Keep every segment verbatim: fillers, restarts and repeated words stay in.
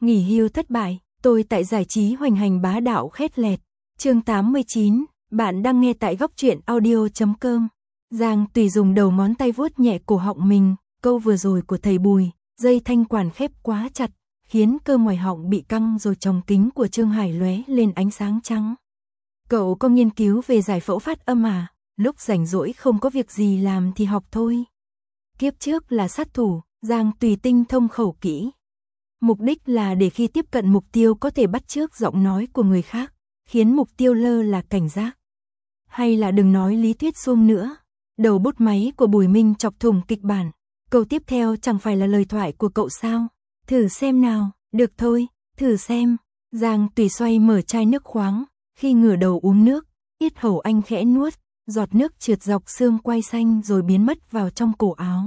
Nghỉ hưu thất bại, tôi tại giải trí hoành hành bá đạo khét lẹt. Chương tám mươi chín, bạn đang nghe tại góc truyện audio chấm com. Giang Tùy dùng đầu ngón tay vuốt nhẹ cổ họng mình, câu vừa rồi của thầy Bùi, dây thanh quản khép quá chặt, khiến cơ ngoài họng bị căng rồi tròng kính của Trương Hải lóe lên ánh sáng trắng. Cậu có nghiên cứu về giải phẫu phát âm à? Lúc rảnh rỗi không có việc gì làm thì học thôi. Kiếp trước là sát thủ, Giang Tùy tinh thông khẩu kỹ. Mục đích là để khi tiếp cận mục tiêu có thể bắt chước giọng nói của người khác, khiến mục tiêu lơ là cảnh giác. Hay là đừng nói lý thuyết suông nữa. Đầu bút máy của Bùi Minh chọc thủng kịch bản. Câu tiếp theo chẳng phải là lời thoại của cậu sao? Thử xem nào, được thôi, thử xem. Giang Tùy xoay mở chai nước khoáng, khi ngửa đầu uống nước, yết hầu anh khẽ nuốt, giọt nước trượt dọc xương quai xanh rồi biến mất vào trong cổ áo.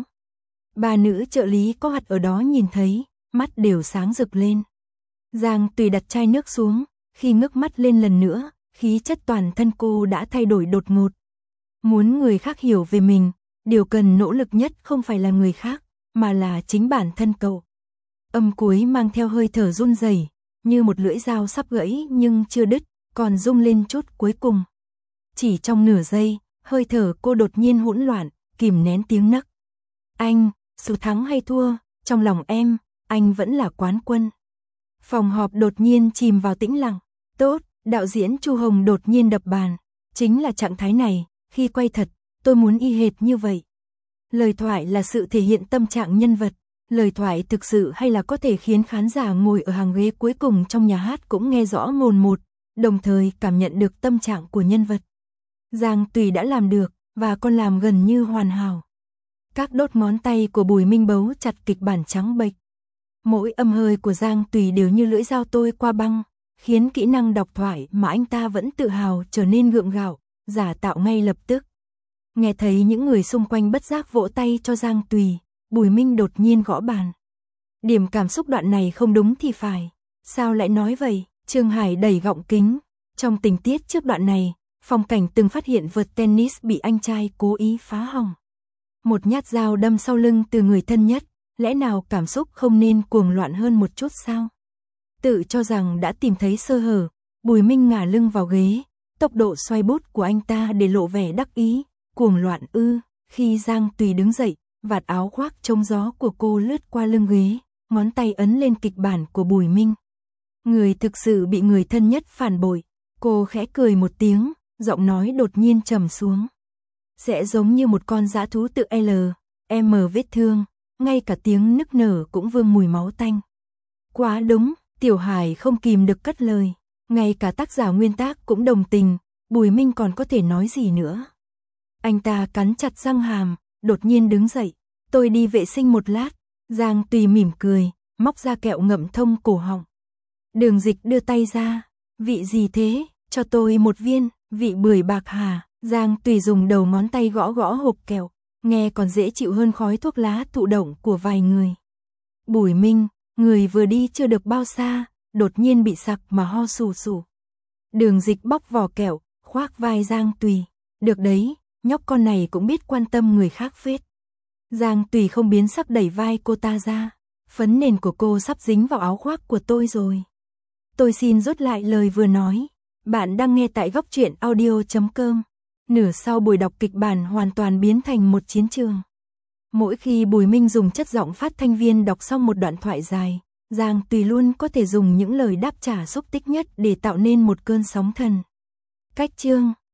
Bà nữ trợ lý có mặt ở đó nhìn thấy, mắt đều sáng rực lên. Giang Tùy đặt chai nước xuống, khi ngước mắt lên lần nữa, khí chất toàn thân cô đã thay đổi đột ngột. Muốn người khác hiểu về mình, điều cần nỗ lực nhất không phải là người khác, mà là chính bản thân cậu. Âm cuối mang theo hơi thở run rẩy, như một lưỡi dao sắp gãy nhưng chưa đứt, còn rung lên chút cuối cùng. Chỉ trong nửa giây, hơi thở cô đột nhiên hỗn loạn, kìm nén tiếng nấc. Anh, dù thắng hay thua, trong lòng em, anh vẫn là quán quân. Phòng họp đột nhiên chìm vào tĩnh lặng. Tốt, đạo diễn Chu Hồng đột nhiên đập bàn. Chính là trạng thái này, khi quay thật, tôi muốn y hệt như vậy. Lời thoại là sự thể hiện tâm trạng nhân vật. Lời thoại thực sự hay là có thể khiến khán giả ngồi ở hàng ghế cuối cùng trong nhà hát cũng nghe rõ mồn một, đồng thời cảm nhận được tâm trạng của nhân vật. Giang Tùy đã làm được, và còn làm gần như hoàn hảo. Các đốt ngón tay của Bùi Minh bấu chặt kịch bản trắng bệch. Mỗi âm hơi của Giang Tùy đều như lưỡi dao tôi qua băng, khiến kỹ năng đọc thoại mà anh ta vẫn tự hào trở nên gượng gạo, giả tạo ngay lập tức. Nghe thấy những người xung quanh bất giác vỗ tay cho Giang Tùy, Bùi Minh đột nhiên gõ bàn. Điểm cảm xúc đoạn này không đúng thì phải. Sao lại nói vậy? Trương Hải đẩy gọng kính. Trong tình tiết trước đoạn này, Phong Cảnh từng phát hiện vợt tennis bị anh trai cố ý phá hỏng. Một nhát dao đâm sau lưng từ người thân nhất, lẽ nào cảm xúc không nên cuồng loạn hơn một chút sao? Tự cho rằng đã tìm thấy sơ hở, Bùi Minh ngả lưng vào ghế, tốc độ xoay bút của anh ta để lộ vẻ đắc ý, cuồng loạn ư? Khi Giang Tùy đứng dậy, vạt áo khoác chống gió của cô lướt qua lưng ghế, ngón tay ấn lên kịch bản của Bùi Minh. Người thực sự bị người thân nhất phản bội, cô khẽ cười một tiếng, giọng nói đột nhiên trầm xuống. Sẽ giống như một con dã thú tự L, M vết thương, ngay cả tiếng nức nở cũng vương mùi máu tanh. Quá đúng, Tiểu Hải không kìm được cất lời, ngay cả tác giả nguyên tác cũng đồng tình, Bùi Minh còn có thể nói gì nữa. Anh ta cắn chặt răng hàm, đột nhiên đứng dậy, tôi đi vệ sinh một lát. Giang Tùy mỉm cười, móc ra kẹo ngậm thông cổ họng. Đường Dịch đưa tay ra, vị gì thế, cho tôi một viên, vị bưởi bạc hà. Giang Tùy dùng đầu ngón tay gõ gõ hộp kẹo, nghe còn dễ chịu hơn khói thuốc lá thụ động của vài người. Bùi Minh, người vừa đi chưa được bao xa, đột nhiên bị sặc mà ho sù sù. Đường Dịch bóc vỏ kẹo, khoác vai Giang Tùy. Được đấy, nhóc con này cũng biết quan tâm người khác phết. Giang Tùy không biến sắc đẩy vai cô ta ra. Phấn nền của cô sắp dính vào áo khoác của tôi rồi. Tôi xin rút lại lời vừa nói. Bạn đang nghe tại góc truyện audio chấm com. Nửa sau buổi đọc kịch bản hoàn toàn biến thành một chiến trường. Mỗi khi Bùi Minh dùng chất giọng phát thanh viên đọc xong một đoạn thoại dài, Giang Tùy luôn có thể dùng những lời đáp trả xúc tích nhất để tạo nên một cơn sóng thần. Cách chương